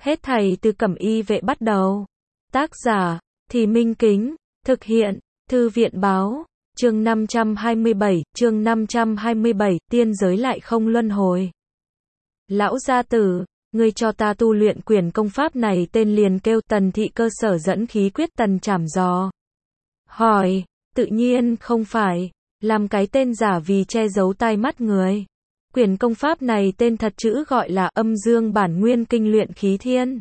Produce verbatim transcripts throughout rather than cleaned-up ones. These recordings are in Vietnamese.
Hết thảy từ Cẩm Y Vệ bắt đầu. Tác giả, Thì Minh Kính, thực hiện, Thư viện báo, chương năm trăm hai mươi bảy, chương năm trăm hai mươi bảy, tiên giới lại không luân hồi. Lão gia tử, ngươi cho ta tu luyện quyển công pháp này tên liền kêu Tần Thị Cơ Sở Dẫn Khí Quyết. Tần Trảm dò hỏi, tự nhiên không phải, làm cái tên giả vì che giấu tai mắt người. Quyển công pháp này tên thật chữ gọi là Âm Dương Bản Nguyên Kinh Luyện Khí Thiên.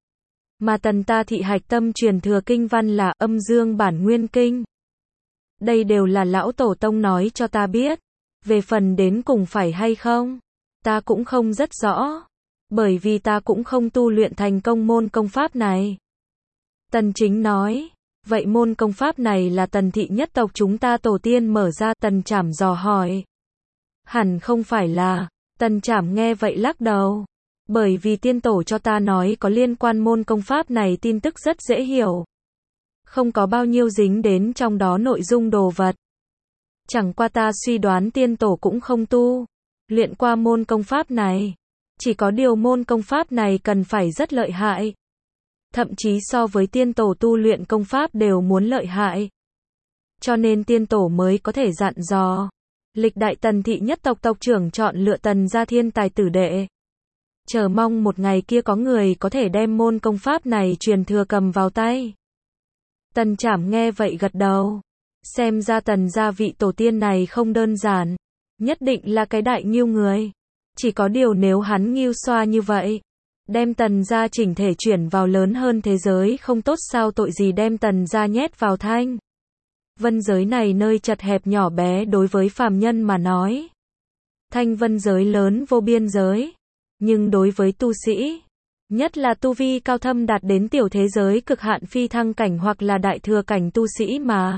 Mà Tần ta thị hạch tâm truyền thừa kinh văn là Âm Dương Bản Nguyên Kinh. Đây đều là lão tổ tông nói cho ta biết. Về phần đến cùng phải hay không, ta cũng không rất rõ. Bởi vì ta cũng không tu luyện thành công môn công pháp này. Tần Chính nói, vậy môn công pháp này là Tần thị nhất tộc chúng ta tổ tiên mở ra. Tần Trảm dò hỏi. Hẳn không phải là. Tần Trảm nghe vậy lắc đầu. Bởi vì tiên tổ cho ta nói có liên quan môn công pháp này tin tức rất dễ hiểu. Không có bao nhiêu dính đến trong đó nội dung đồ vật. Chẳng qua ta suy đoán tiên tổ cũng không tu luyện qua môn công pháp này. Chỉ có điều môn công pháp này cần phải rất lợi hại. Thậm chí so với tiên tổ tu luyện công pháp đều muốn lợi hại. Cho nên tiên tổ mới có thể dặn dò. Lịch đại Tần thị nhất tộc tộc trưởng chọn lựa Tần gia thiên tài tử đệ. Chờ mong một ngày kia có người có thể đem môn công pháp này truyền thừa cầm vào tay. Tần Trảm nghe vậy gật đầu. Xem ra Tần gia vị tổ tiên này không đơn giản. Nhất định là cái đại ngưu người. Chỉ có điều nếu hắn ngưu xoa như vậy, đem Tần gia chỉnh thể chuyển vào lớn hơn thế giới không tốt sao? Tội gì đem Tần gia nhét vào thanh vân giới này nơi chật hẹp nhỏ bé đối với phàm nhân mà nói. Thanh vân giới lớn vô biên giới. Nhưng đối với tu sĩ, nhất là tu vi cao thâm đạt đến tiểu thế giới cực hạn phi thăng cảnh hoặc là đại thừa cảnh tu sĩ mà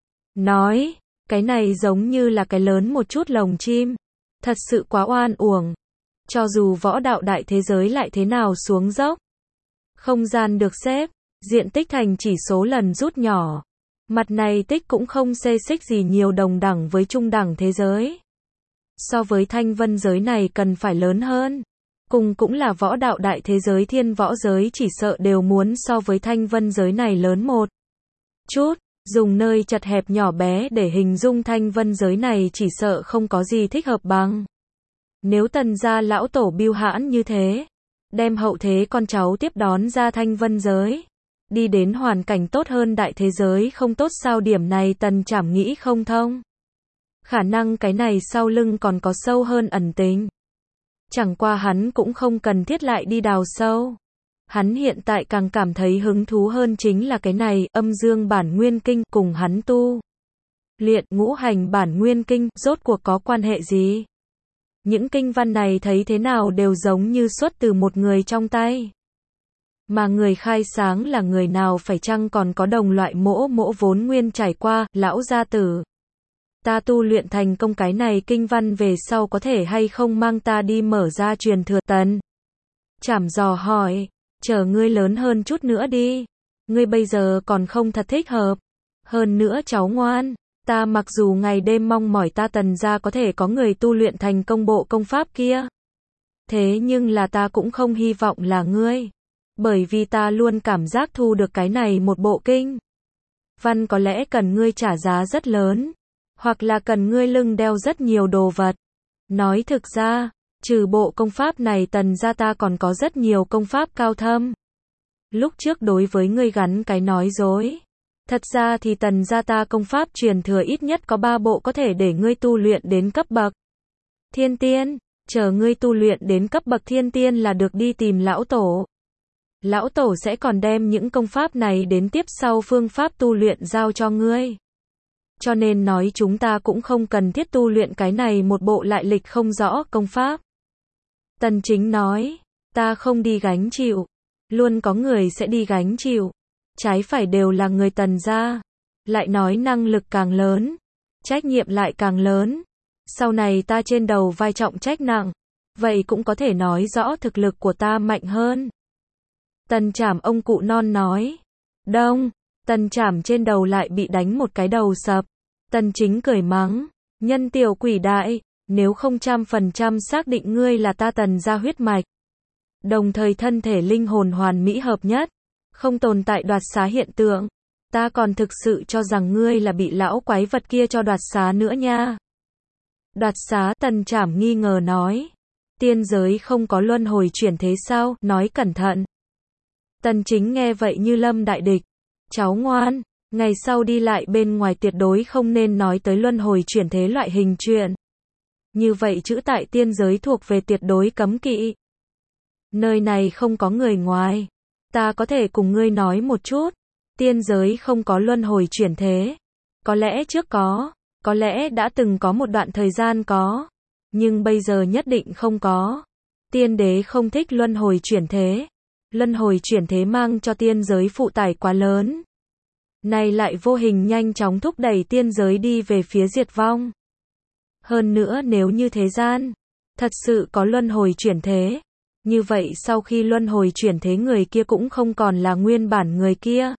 nói, cái này giống như là cái lớn một chút lồng chim. Thật sự quá oan uổng. Cho dù võ đạo đại thế giới lại thế nào xuống dốc, không gian được xếp, diện tích thành chỉ số lần rút nhỏ. Mặt này tích cũng không xê xích gì nhiều đồng đẳng với trung đẳng thế giới. So với thanh vân giới này cần phải lớn hơn. Cùng cũng là võ đạo đại thế giới thiên võ giới chỉ sợ đều muốn so với thanh vân giới này lớn một chút. Dùng nơi chật hẹp nhỏ bé để hình dung thanh vân giới này chỉ sợ không có gì thích hợp bằng. Nếu Tần gia lão tổ biêu hãn như thế, đem hậu thế con cháu tiếp đón ra thanh vân giới, đi đến hoàn cảnh tốt hơn đại thế giới không tốt sao? Điểm này Tần Trảm nghĩ không thông. Khả năng cái này sau lưng còn có sâu hơn ẩn tình. Chẳng qua hắn cũng không cần thiết lại đi đào sâu. Hắn hiện tại càng cảm thấy hứng thú hơn chính là cái này, Âm Dương Bản Nguyên Kinh cùng hắn tu luyện Ngũ Hành Bản Nguyên Kinh, rốt cuộc có quan hệ gì? Những kinh văn này thấy thế nào đều giống như xuất từ một người trong tay. Mà người khai sáng là người nào phải chăng còn có đồng loại mỗ mỗ vốn nguyên trải qua? Lão gia tử, ta tu luyện thành công cái này kinh văn về sau có thể hay không mang ta đi mở ra truyền thừa? Tần Trảm dò hỏi, chờ ngươi lớn hơn chút nữa đi. Ngươi bây giờ còn không thật thích hợp. Hơn nữa cháu ngoan, ta mặc dù ngày đêm mong mỏi ta Tần gia có thể có người tu luyện thành công bộ công pháp kia. Thế nhưng là ta cũng không hy vọng là ngươi. Bởi vì ta luôn cảm giác thu được cái này một bộ kinh văn có lẽ cần ngươi trả giá rất lớn. Hoặc là cần ngươi lưng đeo rất nhiều đồ vật. Nói thực ra, trừ bộ công pháp này Tần gia ta còn có rất nhiều công pháp cao thâm. Lúc trước đối với ngươi gắn cái nói dối. Thật ra thì Tần gia ta công pháp truyền thừa ít nhất có ba bộ có thể để ngươi tu luyện đến cấp bậc thiên tiên. Chờ ngươi tu luyện đến cấp bậc thiên tiên là được đi tìm lão tổ. Lão tổ sẽ còn đem những công pháp này đến tiếp sau phương pháp tu luyện giao cho ngươi. Cho nên nói chúng ta cũng không cần thiết tu luyện cái này một bộ lại lịch không rõ công pháp. Tần Chính nói, ta không đi gánh chịu. Luôn có người sẽ đi gánh chịu. Trái phải đều là người Tần gia. Lại nói năng lực càng lớn, trách nhiệm lại càng lớn. Sau này ta trên đầu vai trọng trách nặng. Vậy cũng có thể nói rõ thực lực của ta mạnh hơn. Tần Trảm ông cụ non nói. Đông, Tần Trảm trên đầu lại bị đánh một cái đầu sập. Tần Chính cười mắng. Nhân tiểu quỷ đại, nếu không trăm phần trăm xác định ngươi là ta Tần gia huyết mạch. đồng thời thân thể linh hồn hoàn mỹ hợp nhất, không tồn tại đoạt xá hiện tượng. Ta còn thực sự cho rằng ngươi là bị lão quái vật kia cho đoạt xá nữa nha. Đoạt xá, Tần Trảm nghi ngờ nói. Tiên giới không có luân hồi chuyển thế sao, nói cẩn thận. Tần Chính nghe vậy như lâm đại địch. Cháu ngoan, ngày sau đi lại bên ngoài tuyệt đối không nên nói tới luân hồi chuyển thế loại hình chuyện. Như vậy chữ tại tiên giới thuộc về tuyệt đối cấm kỵ. Nơi này không có người ngoài. Ta có thể cùng ngươi nói một chút. Tiên giới không có luân hồi chuyển thế. Có lẽ trước có, có lẽ đã từng có một đoạn thời gian có, nhưng bây giờ nhất định không có. Tiên đế không thích luân hồi chuyển thế. Luân hồi chuyển thế mang cho tiên giới phụ tải quá lớn. Này lại vô hình nhanh chóng thúc đẩy tiên giới đi về phía diệt vong. Hơn nữa nếu như thế gian thật sự có luân hồi chuyển thế, như vậy sau khi luân hồi chuyển thế người kia cũng không còn là nguyên bản người kia.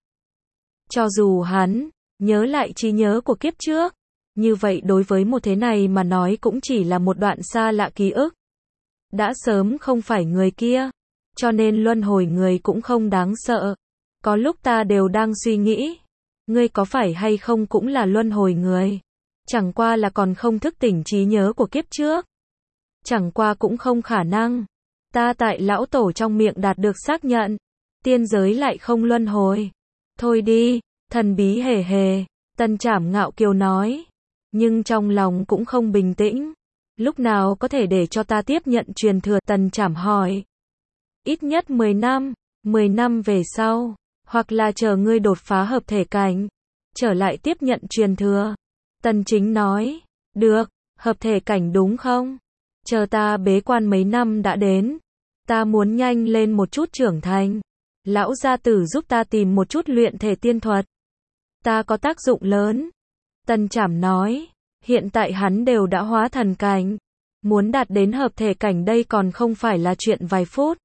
Cho dù hắn nhớ lại trí nhớ của kiếp trước, như vậy đối với một thế này mà nói cũng chỉ là một đoạn xa lạ ký ức. Đã sớm không phải người kia, cho nên luân hồi người cũng không đáng sợ. Có lúc ta đều đang suy nghĩ, ngươi có phải hay không cũng là luân hồi người. Chẳng qua là còn không thức tỉnh trí nhớ của kiếp trước. Chẳng qua cũng không khả năng. Ta tại lão tổ trong miệng đạt được xác nhận. Tiên giới lại không luân hồi. Thôi đi, thần bí hề hề. Tần Trảm ngạo kiều nói. Nhưng trong lòng cũng không bình tĩnh. Lúc nào có thể để cho ta tiếp nhận truyền thừa? Tần Trảm hỏi. Ít nhất mười năm. mười năm về sau. Hoặc là chờ ngươi đột phá hợp thể cảnh. Trở lại tiếp nhận truyền thừa. Tần Chính nói. Được, hợp thể cảnh đúng không? Chờ ta bế quan mấy năm đã đến. Ta muốn nhanh lên một chút trưởng thành. Lão gia tử giúp ta tìm một chút luyện thể tiên thuật. Ta có tác dụng lớn. Tần Trảm nói. Hiện tại hắn đều đã hóa thần cảnh. Muốn đạt đến hợp thể cảnh đây còn không phải là chuyện vài phút.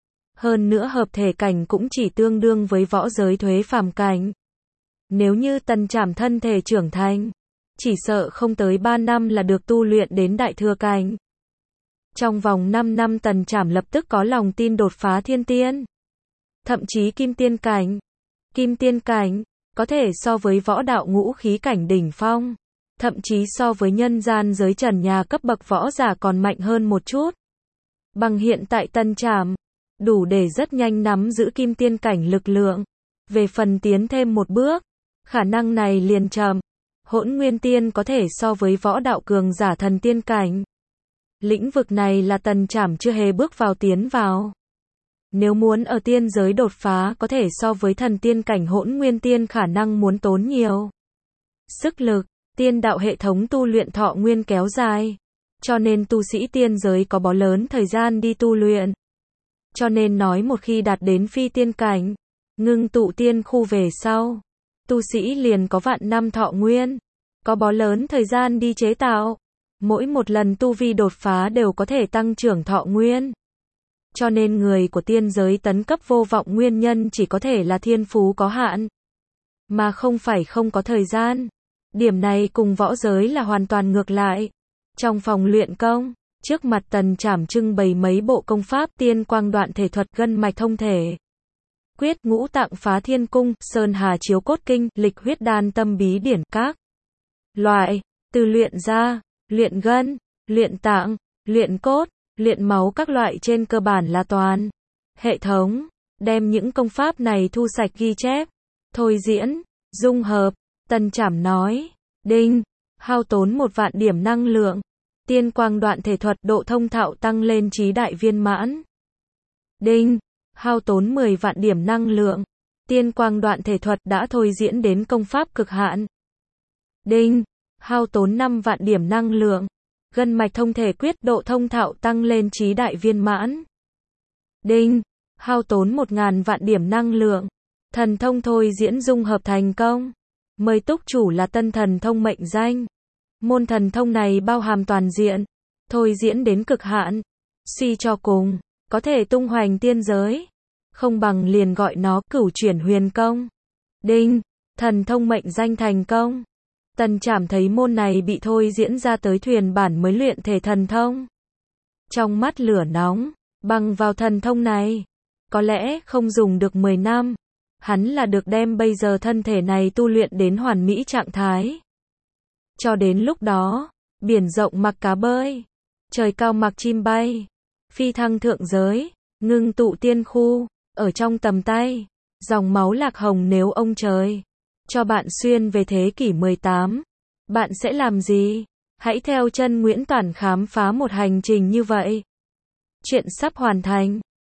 Hơn nữa hợp thể cảnh cũng chỉ tương đương với võ giới thuế phàm cảnh. Nếu như Tần Trảm thân thể trưởng thành, chỉ sợ không tới ba năm là được tu luyện đến đại thừa cảnh. Trong vòng năm năm Tần Trảm lập tức có lòng tin đột phá thiên tiên. Thậm chí kim tiên cảnh. Kim tiên cảnh, có thể so với võ đạo ngũ khí cảnh đỉnh phong. Thậm chí so với nhân gian giới trần nhà cấp bậc võ giả còn mạnh hơn một chút. Bằng hiện tại Tần Trảm, đủ để rất nhanh nắm giữ kim tiên cảnh lực lượng. Về phần tiến thêm một bước, khả năng này liền chậm. Hỗn nguyên tiên có thể so với võ đạo cường giả thần tiên cảnh. Lĩnh vực này là Tần Trảm chưa hề bước vào tiến vào. Nếu muốn ở tiên giới đột phá có thể so với thần tiên cảnh hỗn nguyên tiên khả năng muốn tốn nhiều sức lực. Tiên đạo hệ thống tu luyện thọ nguyên kéo dài. Cho nên tu sĩ tiên giới có bó lớn thời gian đi tu luyện. Cho nên nói một khi đạt đến phi tiên cảnh, ngưng tụ tiên khu về sau, tu sĩ liền có vạn năm thọ nguyên. Có bó lớn thời gian đi chế tạo. Mỗi một lần tu vi đột phá đều có thể tăng trưởng thọ nguyên. Cho nên người của tiên giới tấn cấp vô vọng nguyên nhân chỉ có thể là thiên phú có hạn. Mà không phải không có thời gian. Điểm này cùng võ giới là hoàn toàn ngược lại. Trong phòng luyện công, trước mặt Tần Trảm trưng bày mấy bộ công pháp tiên quang đoạn thể thuật gân mạch thông thể. Quyết ngũ tạng phá thiên cung, sơn hà chiếu cốt kinh, lịch huyết đan tâm bí điển các loại, từ luyện da, luyện gân, luyện tạng, luyện cốt, luyện máu các loại trên cơ bản là toàn hệ thống, đem những công pháp này thu sạch ghi chép, thôi diễn, dung hợp. Tần Trảm nói, đinh, hao tốn một vạn điểm năng lượng, tiên quang đoạn thể thuật độ thông thạo tăng lên chí đại viên mãn. Đinh, hao tốn mười vạn điểm năng lượng, tiên quang đoạn thể thuật đã thôi diễn đến công pháp cực hạn. Đinh, hao tốn năm vạn điểm năng lượng, gân mạch thông thể quyết độ thông thạo tăng lên chí đại viên mãn. Đinh, hao tốn một ngàn vạn điểm năng lượng, thần thông thôi diễn dung hợp thành công. Mời túc chủ là tân thần thông mệnh danh. Môn thần thông này bao hàm toàn diện, thôi diễn đến cực hạn, suy cho cùng, có thể tung hoành tiên giới. Không bằng liền gọi nó cửu chuyển huyền công. Đinh, thần thông mệnh danh thành công. Tần Trảm thấy môn này bị thôi diễn ra tới thuyền bản mới luyện thể thần thông. Trong mắt lửa nóng, Bằng vào thần thông này, có lẽ không dùng được mười năm, hắn là được đem bây giờ thân thể này tu luyện đến hoàn mỹ trạng thái. Cho đến lúc đó, biển rộng mặc cá bơi, trời cao mặc chim bay, phi thăng thượng giới, ngưng tụ tiên khu, ở trong tầm tay, dòng máu lạc hồng nếu ông trời cho bạn xuyên về thế kỷ mười tám, bạn sẽ làm gì? Hãy theo chân Nguyễn Toản khám phá một hành trình như vậy. Chuyện sắp hoàn thành.